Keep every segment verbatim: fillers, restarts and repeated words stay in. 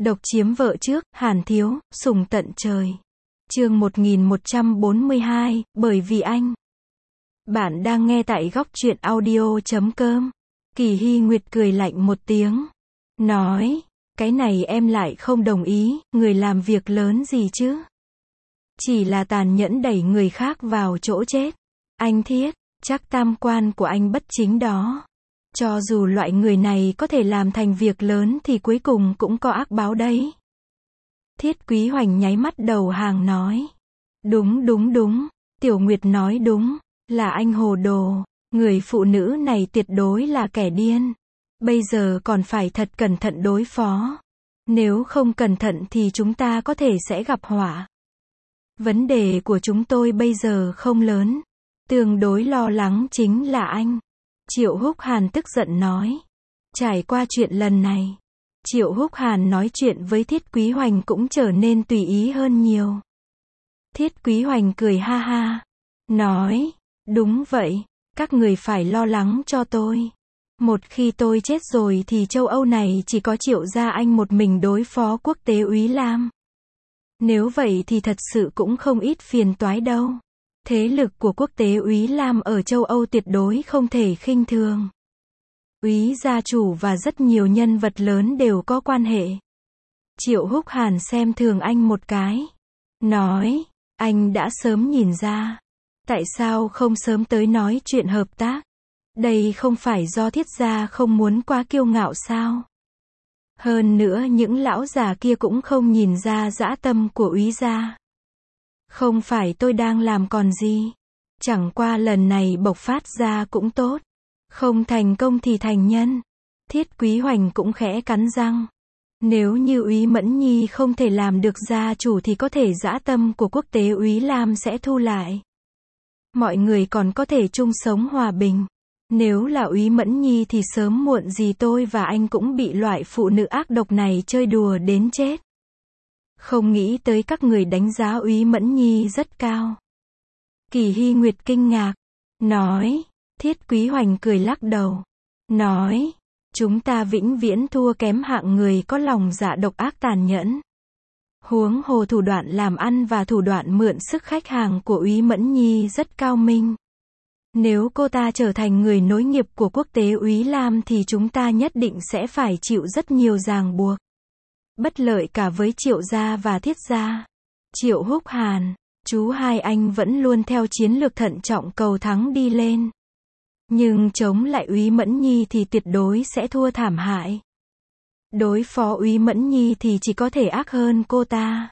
Độc chiếm vợ trước, Hàn Thiếu, sủng tận trời. Chương một nghìn một trăm bốn mươi hai, bởi vì anh. Bạn đang nghe tại góc truyện audio chấm com. Kỳ Hy Nguyệt cười lạnh một tiếng. Nói, cái này em lại không đồng ý, người làm việc lớn gì chứ? Chỉ là tàn nhẫn đẩy người khác vào chỗ chết. Anh Thiết, chắc tam quan của anh bất chính đó. Cho dù loại người này có thể làm thành việc lớn thì cuối cùng cũng có ác báo đấy. Thiết Quý Hoành nháy mắt đầu hàng nói. Đúng đúng đúng, Tiểu Nguyệt nói đúng, là anh hồ đồ, người phụ nữ này tuyệt đối là kẻ điên. Bây giờ còn phải thật cẩn thận đối phó. Nếu không cẩn thận thì chúng ta có thể sẽ gặp họa. Vấn đề của chúng tôi bây giờ không lớn. Tương đối lo lắng chính là anh. Triệu Húc Hàn tức giận nói. Trải qua chuyện lần này, Triệu Húc Hàn nói chuyện với Thiết Quý Hoành cũng trở nên tùy ý hơn nhiều. Thiết Quý Hoành cười ha ha. Nói, đúng vậy, các người phải lo lắng cho tôi. Một khi tôi chết rồi thì châu Âu này chỉ có Triệu gia anh một mình đối phó quốc tế Úy Lam. Nếu vậy thì thật sự cũng không ít phiền toái đâu. Thế lực của quốc tế Úy Lam ở châu Âu tuyệt đối không thể khinh thường. Úy gia chủ và rất nhiều nhân vật lớn đều có quan hệ. Triệu Húc Hàn xem thường anh một cái. Nói, anh đã sớm nhìn ra. Tại sao không sớm tới nói chuyện hợp tác? Đây không phải do Thiết gia không muốn quá kiêu ngạo sao? Hơn nữa những lão già kia cũng không nhìn ra dã tâm của Úy gia. Không phải tôi đang làm còn gì. Chẳng qua lần này bộc phát ra cũng tốt. Không thành công thì thành nhân. Thiết Quý Hoành cũng khẽ cắn răng. Nếu như Úy Mẫn Nhi không thể làm được gia chủ thì có thể dã tâm của quốc tế Úy Lam sẽ thu lại. Mọi người còn có thể chung sống hòa bình. Nếu là Úy Mẫn Nhi thì sớm muộn gì tôi và anh cũng bị loại phụ nữ ác độc này chơi đùa đến chết. Không nghĩ tới các người đánh giá Úy Mẫn Nhi rất cao. Kỳ Hy Nguyệt kinh ngạc. Nói. Thiết Quý Hoành cười lắc đầu. Nói. Chúng ta vĩnh viễn thua kém hạng người có lòng dạ độc ác tàn nhẫn. Huống hồ thủ đoạn làm ăn và thủ đoạn mượn sức khách hàng của Úy Mẫn Nhi rất cao minh. Nếu cô ta trở thành người nối nghiệp của quốc tế Úy Lam thì chúng ta nhất định sẽ phải chịu rất nhiều ràng buộc. Bất lợi cả với Triệu gia và Thiết gia. Triệu Húc Hàn, chú hai anh vẫn luôn theo chiến lược thận trọng cầu thắng đi lên. Nhưng chống lại Úy Mẫn Nhi thì tuyệt đối sẽ thua thảm hại. Đối phó Úy Mẫn Nhi thì chỉ có thể ác hơn cô ta.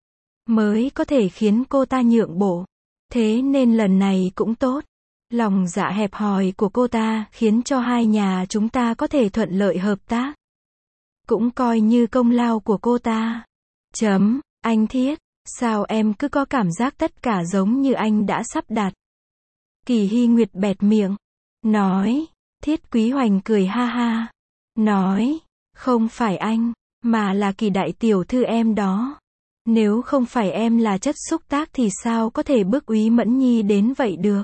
Mới có thể khiến cô ta nhượng bộ. Thế nên lần này cũng tốt. Lòng dạ hẹp hòi của cô ta khiến cho hai nhà chúng ta có thể thuận lợi hợp tác. Cũng coi như công lao của cô ta. Chấm, anh Thiết, sao em cứ có cảm giác tất cả giống như anh đã sắp đặt. Kỳ Hy Nguyệt bẹt miệng. Nói, Thiết Quý Hoành cười ha ha. Nói, không phải anh, mà là Kỳ đại tiểu thư em đó. Nếu không phải em là chất xúc tác thì sao có thể bức Úy Mẫn Nhi đến vậy được.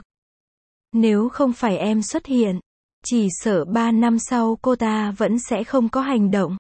Nếu không phải em xuất hiện, chỉ sợ ba năm sau cô ta vẫn sẽ không có hành động.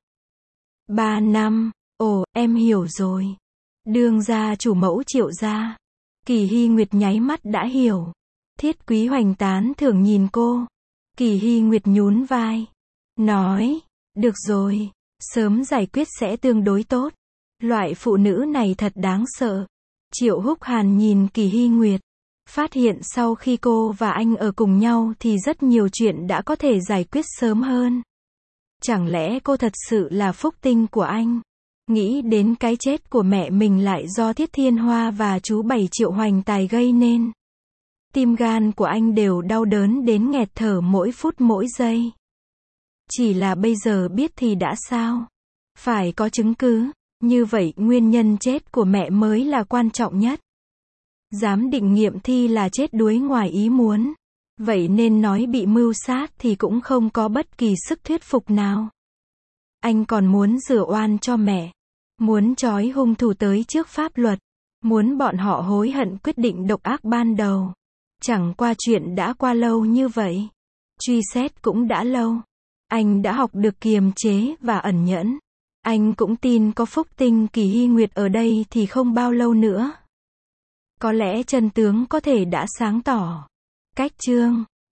Ba năm, ồ, em hiểu rồi. Đương gia chủ mẫu Triệu gia. Kỳ Hy Nguyệt nháy mắt đã hiểu. Thiết Quý Hoành tán thưởng nhìn cô. Kỳ Hy Nguyệt nhún vai. Nói, được rồi, sớm giải quyết sẽ tương đối tốt. Loại phụ nữ này thật đáng sợ. Triệu Húc Hàn nhìn Kỳ Hy Nguyệt. Phát hiện sau khi cô và anh ở cùng nhau thì rất nhiều chuyện đã có thể giải quyết sớm hơn. Chẳng lẽ cô thật sự là phúc tinh của anh? Nghĩ đến cái chết của mẹ mình lại do Thiết Thiên Hoa và chú Bảy Triệu Hoành Tài gây nên. Tim gan của anh đều đau đớn đến nghẹt thở mỗi phút mỗi giây. Chỉ là bây giờ biết thì đã sao? Phải có chứng cứ, như vậy nguyên nhân chết của mẹ mới là quan trọng nhất. Giám định nghiệm thi là chết đuối ngoài ý muốn. Vậy nên nói bị mưu sát thì cũng không có bất kỳ sức thuyết phục nào. Anh còn muốn rửa oan cho mẹ. Muốn trói hung thủ tới trước pháp luật. Muốn bọn họ hối hận quyết định độc ác ban đầu. Chẳng qua chuyện đã qua lâu như vậy. Truy xét cũng đã lâu. Anh đã học được kiềm chế và ẩn nhẫn. Anh cũng tin có phúc tinh Kỳ Hy Nguyệt ở đây thì không bao lâu nữa, có lẽ chân tướng có thể đã sáng tỏ. Cách chương